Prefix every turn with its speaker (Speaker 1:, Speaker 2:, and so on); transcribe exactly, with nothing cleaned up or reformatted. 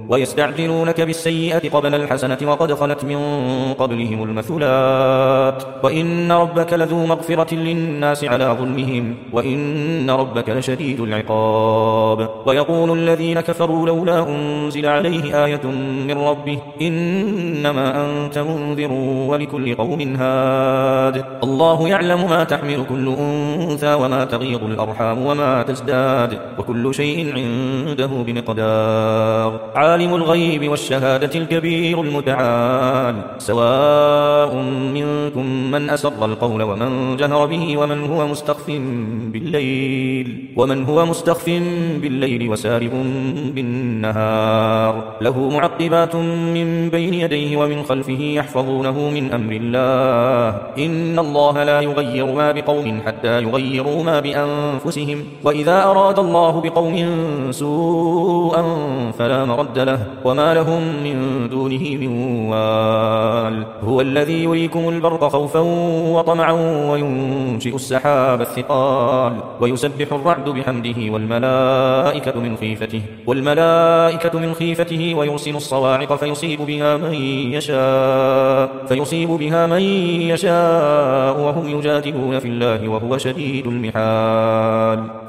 Speaker 1: ويستعجلونك بالسيئة قبل الحسنة وقد خلت من قبلهم المثلات وإن ربك لذو مغفرة للناس على ظلمهم وإن ربك لشديد العقاب. ويقول الذين كفروا لولا أنزل عليه آية من ربه إنما أنت منذر ولكل قوم هاد. الله يعلم ما تحمل كل أنثى وما تغيض الأرحام وما تزداد وكل شيء عنده بمقدار. عالم الغيب والشهادة الكبير المتعال سواء منكم من أسر القول ومن جهر به ومن هو مستخف بالليل ومن هو مستخف بالليل وسارب بالنهار له معقبات من بين يديه ومن خلفه يحفظونه من أمر الله إن الله لا يغير ما بقوم حتى يغيروا ما بأنفسهم وإذا أراد الله بقوم سوءا فلا مرد له وما لهم من دونه من وال. هو الذي يريكم البرق خوفا وطمعا وينشئ السحاب الثقال ويسبح الرعد بحمده والملائكة من خيفته والملائكة من خيفته ويرسل الصواعق فيصيب بها من يشاء فيصيب بها من يشاء وهم يجادلون في الله وهو شديد المحال.